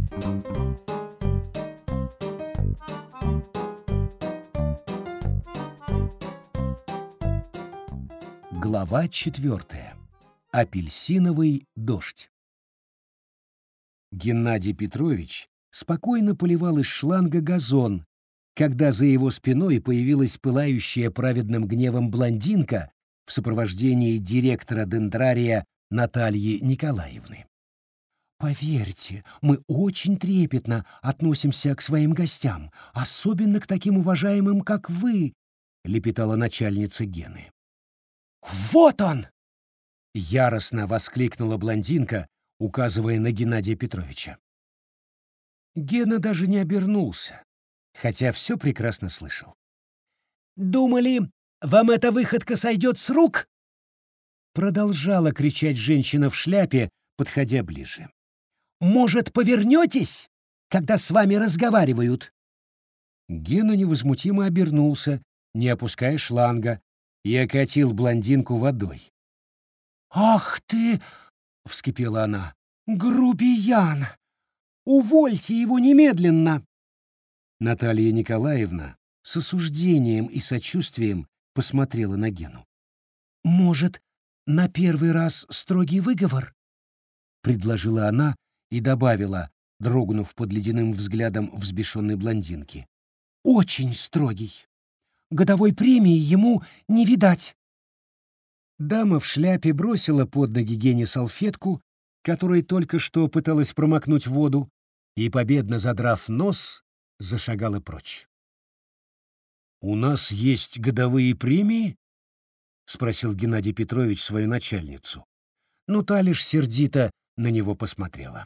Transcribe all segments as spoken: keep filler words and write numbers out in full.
Глава четвертая. Апельсиновый дождь. Геннадий Петрович спокойно поливал из шланга газон, когда за его спиной появилась пылающая праведным гневом блондинка в сопровождении директора дендрария Натальи Николаевны. «Поверьте, мы очень трепетно относимся к своим гостям, особенно к таким уважаемым, как вы», — лепетала начальница Гены. «Вот он!» — яростно воскликнула блондинка, указывая на Геннадия Петровича. Гена даже не обернулся, хотя все прекрасно слышал. «Думали, вам эта выходка сойдет с рук?» Продолжала кричать женщина в шляпе, подходя ближе. «Может, повернетесь, когда с вами разговаривают?» Гена невозмутимо обернулся, не опуская шланга, и окатил блондинку водой. «Ах ты!» — вскипела она. «Грубиян! Увольте его немедленно!» Наталья Николаевна с осуждением и сочувствием посмотрела на Гену. «Может, на первый раз строгий выговор?» — предложила она и добавила, дрогнув под ледяным взглядом взбешенной блондинки. «Очень строгий. Годовой премии ему не видать». Дама в шляпе бросила под ноги Гене салфетку, которой только что пыталась промокнуть воду, и, победно задрав нос, зашагала прочь. «У нас есть годовые премии?» — спросил Геннадий Петрович свою начальницу, но та лишь сердито на него посмотрела.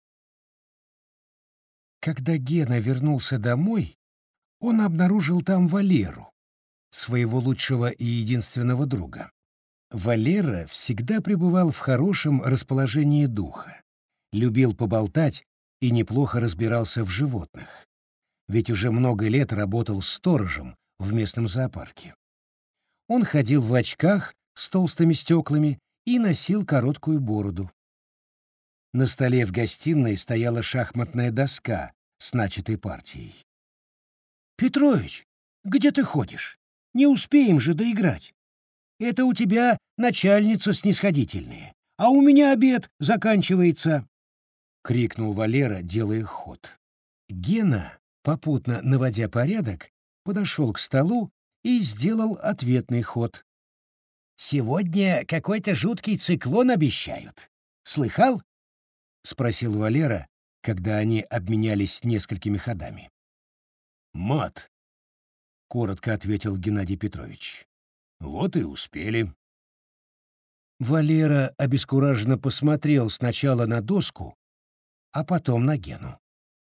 Когда Гена вернулся домой, он обнаружил там Валеру, своего лучшего и единственного друга. Валера всегда пребывал в хорошем расположении духа, любил поболтать и неплохо разбирался в животных, ведь уже много лет работал сторожем в местном зоопарке. Он ходил в очках с толстыми стеклами и носил короткую бороду. На столе в гостиной стояла шахматная доска с начатой партией. «Петрович, где ты ходишь? Не успеем же доиграть. Это у тебя начальница снисходительная, а у меня обед заканчивается», — крикнул Валера, делая ход. Гена, попутно наводя порядок, подошел к столу и сделал ответный ход. «Сегодня какой-то жуткий циклон обещают. Слыхал?» — спросил Валера, когда они обменялись несколькими ходами. «Мат», — коротко ответил Геннадий Петрович. «Вот и успели». Валера обескураженно посмотрел сначала на доску, а потом на Гену.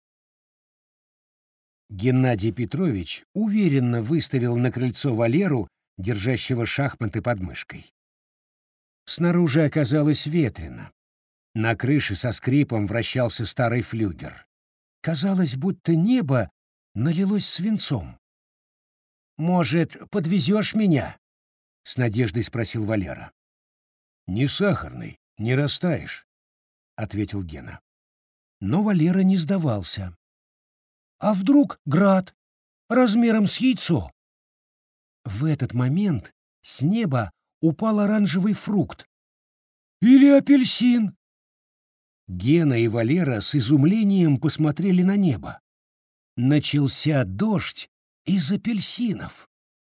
Геннадий Петрович уверенно выставил на крыльцо Валеру, держащего шахматы под мышкой. Снаружи оказалось ветрено. На крыше со скрипом вращался старый флюгер. Казалось, будто небо налилось свинцом. «Может, подвезешь меня?» — с надеждой спросил Валера. «Не сахарный, не растаешь», — ответил Гена. Но Валера не сдавался. «А вдруг град размером с яйцо?» В этот момент с неба упал оранжевый фрукт. «Или апельсин?» Гена и Валера с изумлением посмотрели на небо. Начался дождь из апельсинов.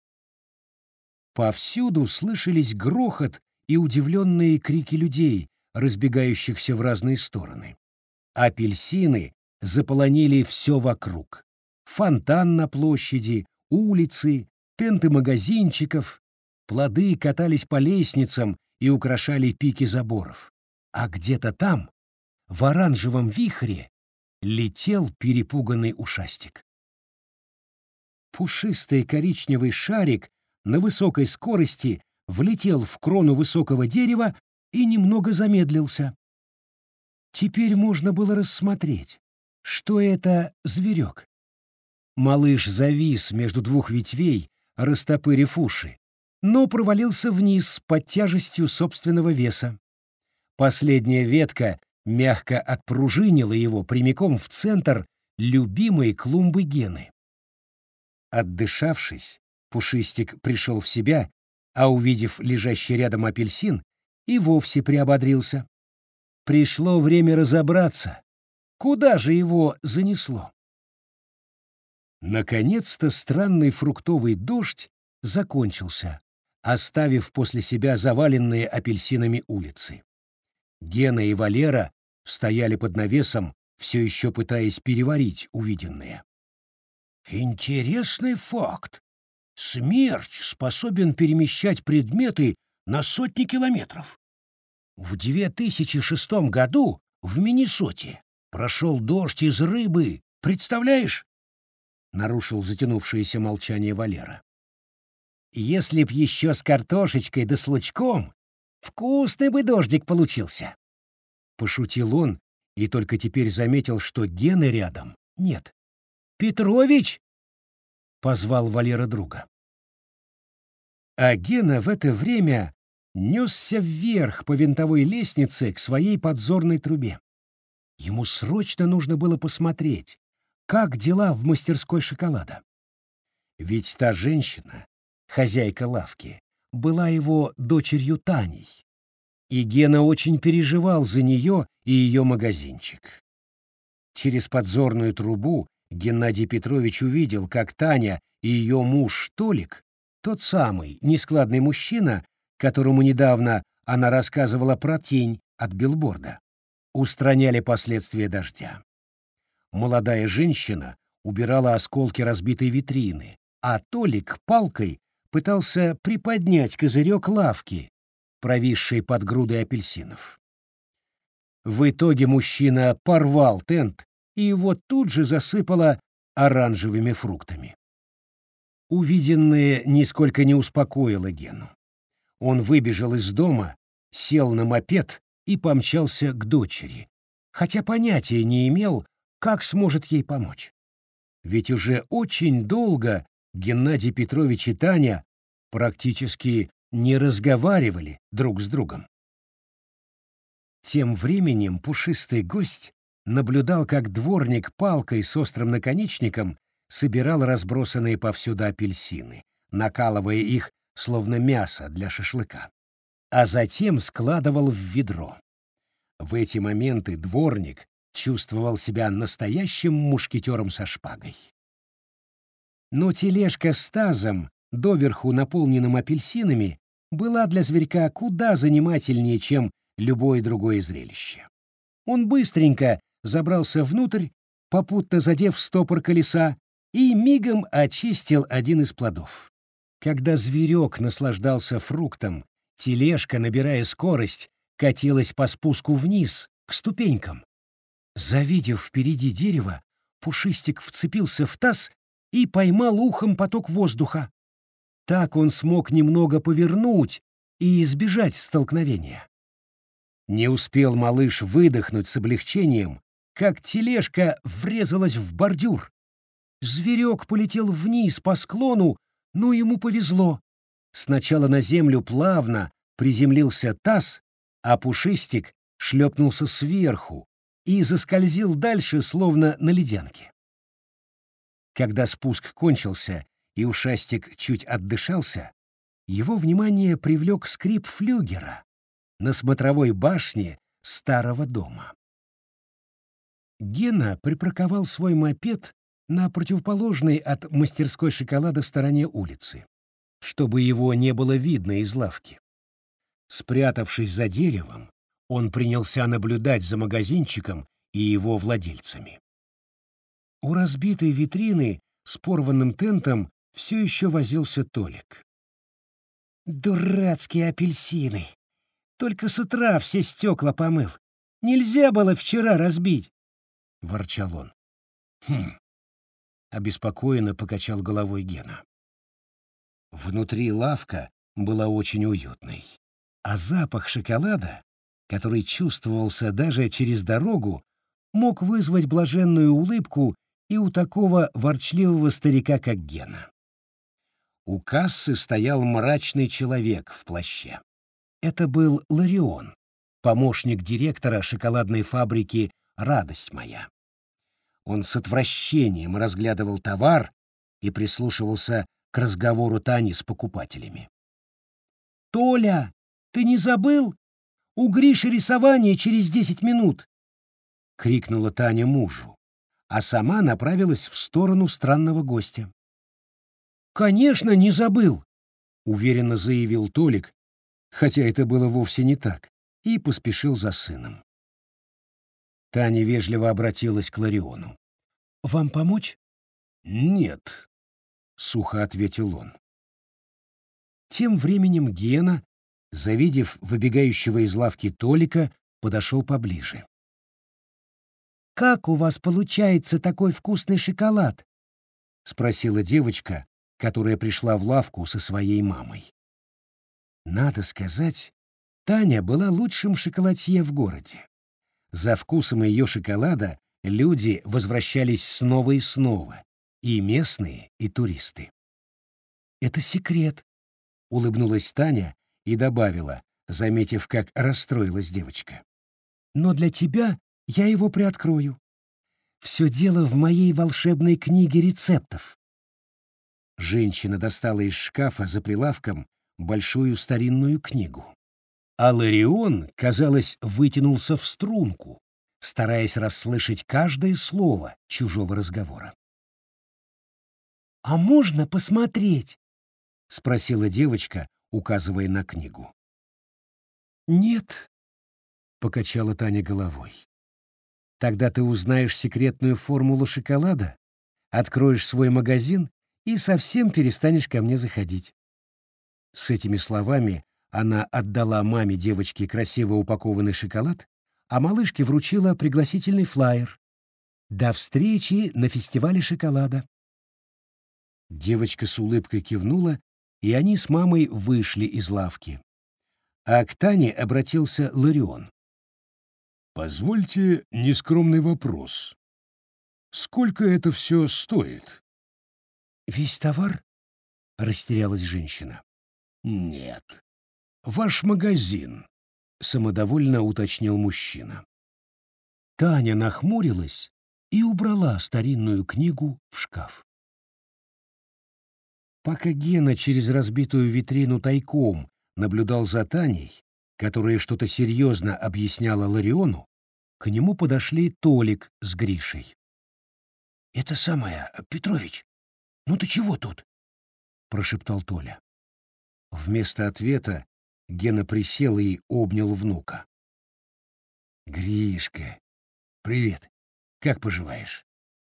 Повсюду слышались грохот и удивленные крики людей, разбегающихся в разные стороны. Апельсины заполонили все вокруг. Фонтан на площади, улицы, тенты магазинчиков. Плоды катались по лестницам и украшали пики заборов. А где-то там, в оранжевом вихре, летел перепуганный ушастик. Пушистый коричневый шарик на высокой скорости влетел в крону высокого дерева и немного замедлился. Теперь можно было рассмотреть, что это зверек. Малыш завис между двух ветвей, растопырив уши, но провалился вниз под тяжестью собственного веса. Последняя ветка мягко отпружинила его прямиком в центр любимой клумбы Гены. Отдышавшись, Пушистик пришел в себя, а увидев лежащий рядом апельсин, и вовсе приободрился. Пришло время разобраться, куда же его занесло. Наконец-то странный фруктовый дождь закончился, оставив после себя заваленные апельсинами улицы. Гена и Валера стояли под навесом, все еще пытаясь переварить увиденное. «Интересный факт. Смерч способен перемещать предметы на сотни километров. В две тысячи шестом году в Миннесоте прошел дождь из рыбы. Представляешь?» — нарушил затянувшееся молчание Валера. «Если б еще с картошечкой да с лучком, вкусный бы дождик получился!» Пошутил он и только теперь заметил, что Гены рядом нет. «Петрович!» — позвал Валера друга. А Гена в это время несся вверх по винтовой лестнице к своей подзорной трубе. Ему срочно нужно было посмотреть, как дела в мастерской шоколада. Ведь та женщина, хозяйка лавки, была его дочерью Таней, и Гена очень переживал за нее и ее магазинчик. Через подзорную трубу Геннадий Петрович увидел, как Таня и ее муж Толик, тот самый нескладный мужчина, которому недавно она рассказывала про тень от билборда, устраняли последствия дождя. Молодая женщина убирала осколки разбитой витрины, а Толик палкой пытался приподнять козырек лавки, провисшей под грудой апельсинов. В итоге мужчина порвал тент, и его тут же засыпало оранжевыми фруктами. Увиденное нисколько не успокоило Гену. Он выбежал из дома, сел на мопед и помчался к дочери, хотя понятия не имел, как сможет ей помочь. Ведь уже очень долго Геннадий Петрович и Таня практически не разговаривали друг с другом. Тем временем пушистый гость наблюдал, как дворник палкой с острым наконечником собирал разбросанные повсюду апельсины, накалывая их, словно мясо для шашлыка, а затем складывал в ведро. В эти моменты дворник чувствовал себя настоящим мушкетером со шпагой. Но тележка с тазом, доверху наполненным апельсинами, была для зверька куда занимательнее, чем любое другое зрелище. Он быстренько забрался внутрь, попутно задев стопор колеса, и мигом очистил один из плодов. Когда зверек наслаждался фруктом, тележка, набирая скорость, катилась по спуску вниз, к ступенькам. Завидев впереди дерево, Пушистик вцепился в таз и поймал ухом поток воздуха. Так он смог немного повернуть и избежать столкновения. Не успел малыш выдохнуть с облегчением, как тележка врезалась в бордюр. Зверек полетел вниз по склону, но ему повезло. Сначала на землю плавно приземлился таз, а Пушистик шлепнулся сверху и заскользил дальше, словно на ледянке. Когда спуск кончился и ушастик чуть отдышался, его внимание привлек скрип флюгера на смотровой башне старого дома. Гена припарковал свой мопед на противоположной от мастерской шоколада стороне улицы, чтобы его не было видно из лавки. Спрятавшись за деревом, он принялся наблюдать за магазинчиком и его владельцами. У разбитой витрины с порванным тентом все еще возился Толик. «Дурацкие апельсины! Только с утра все стекла помыл. Нельзя было вчера разбить!» — ворчал он. «Хм!» — обеспокоенно покачал головой Гена. Внутри лавка была очень уютной, а запах шоколада, который чувствовался даже через дорогу, мог вызвать блаженную улыбку и у такого ворчливого старика, как Гена. У кассы стоял мрачный человек в плаще. Это был Ларион, помощник директора шоколадной фабрики «Радость моя». Он с отвращением разглядывал товар и прислушивался к разговору Тани с покупателями. «Толя, ты не забыл? У Гриши рисование через десять минут!» — крикнула Таня мужу, а сама направилась в сторону странного гостя. «Конечно, не забыл!» — уверенно заявил Толик, хотя это было вовсе не так, и поспешил за сыном. Таня вежливо обратилась к Лариону. «Вам помочь?» «Нет», — сухо ответил он. Тем временем Гена, завидев выбегающего из лавки Толика, подошел поближе. «Как у вас получается такой вкусный шоколад?» — спросила девочка, которая пришла в лавку со своей мамой. Надо сказать, Таня была лучшим шоколадье в городе. За вкусом ее шоколада люди возвращались снова и снова, и местные, и туристы. «Это секрет», — улыбнулась Таня и добавила, заметив, как расстроилась девочка. «Но для тебя я его приоткрою. Все дело в моей волшебной книге рецептов». Женщина достала из шкафа за прилавком большую старинную книгу. А Ларион, казалось, вытянулся в струнку, стараясь расслышать каждое слово чужого разговора. «А можно посмотреть?» — спросила девочка, указывая на книгу. «Нет», — покачала Таня головой. «Тогда ты узнаешь секретную формулу шоколада, откроешь свой магазин и совсем перестанешь ко мне заходить». С этими словами она отдала маме девочки красиво упакованный шоколад, а малышке вручила пригласительный флаер. «До встречи на фестивале шоколада». Девочка с улыбкой кивнула, и они с мамой вышли из лавки. А к Тане обратился Ларион. «Позвольте нескромный вопрос. Сколько это все стоит?» «Весь товар?» — растерялась женщина. «Нет. Ваш магазин», — самодовольно уточнил мужчина. Таня нахмурилась и убрала старинную книгу в шкаф. Пока Гена через разбитую витрину тайком наблюдал за Таней, которая что-то серьезно объясняла Лариону, к нему подошли Толик с Гришей. «Это самое, Петрович, ну ты чего тут?» — прошептал Толя. Вместо ответа Гена присел и обнял внука. «Гришка, привет, как поживаешь?»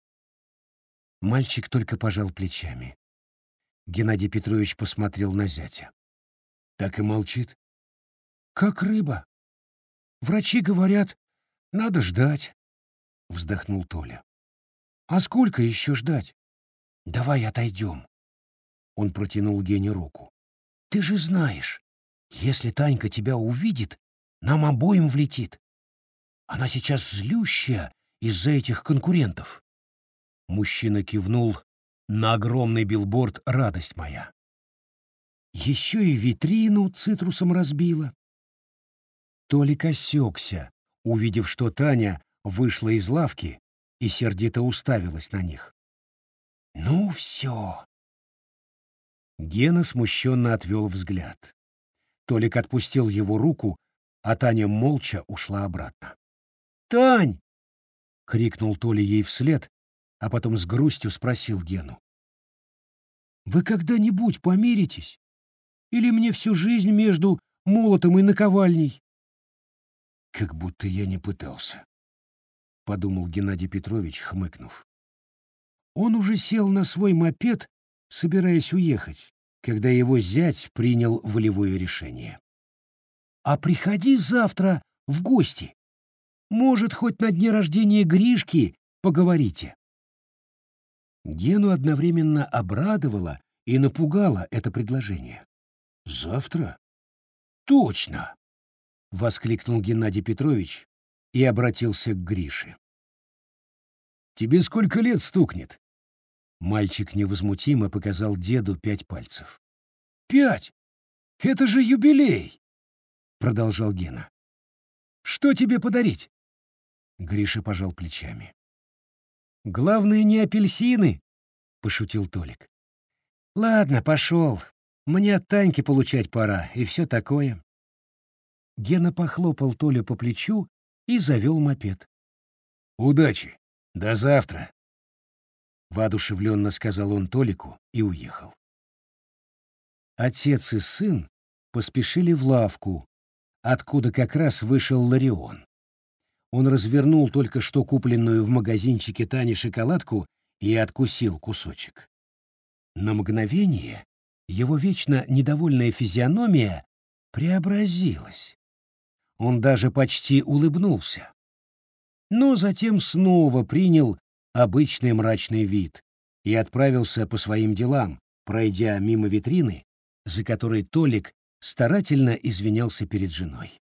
Мальчик только пожал плечами. Геннадий Петрович посмотрел на зятя. «Так и молчит?» «Как рыба. Врачи говорят, надо ждать», — вздохнул Толя. «А сколько еще ждать? Давай отойдем». Он протянул Гене руку. «Ты же знаешь, если Танька тебя увидит, нам обоим влетит. Она сейчас злющая из-за этих конкурентов». Мужчина кивнул на огромный билборд «Радость моя». Еще и витрину цитрусом разбила. Толик осекся, увидев, что Таня вышла из лавки и сердито уставилась на них. «Ну все!» Гена смущенно отвел взгляд. Толик отпустил его руку, а Таня молча ушла обратно. «Тань!» — крикнул Толя ей вслед, а потом с грустью спросил Гену. «Вы когда-нибудь помиритесь? Или мне всю жизнь между молотом и наковальней?» «Как будто я не пытался», — подумал Геннадий Петрович, хмыкнув. Он уже сел на свой мопед, собираясь уехать, когда его зять принял волевое решение. «А приходи завтра в гости. Может, хоть на дне рождения Гришки поговорите». Гену одновременно обрадовало и напугало это предложение. «Завтра?» «Точно!» — воскликнул Геннадий Петрович и обратился к Грише. «Тебе сколько лет стукнет?» Мальчик невозмутимо показал деду пять пальцев. «Пять! Это же юбилей!» — продолжал Гена. Что тебе подарить?» Гриша пожал плечами. «Главное, не апельсины», — пошутил Толик. «Ладно, пошел. Мне от Таньки получать пора, и все такое». Гена похлопал Толю по плечу и завел мопед. «Удачи! До завтра!» Воодушевленно сказал он Толику и уехал. Отец и сын поспешили в лавку, откуда как раз вышел Ларион. Он развернул только что купленную в магазинчике Тани шоколадку и откусил кусочек. На мгновение его вечно недовольная физиономия преобразилась. Он даже почти улыбнулся. Но затем снова принял обычный мрачный вид и отправился по своим делам, пройдя мимо витрины, за которой Толик старательно извинялся перед женой.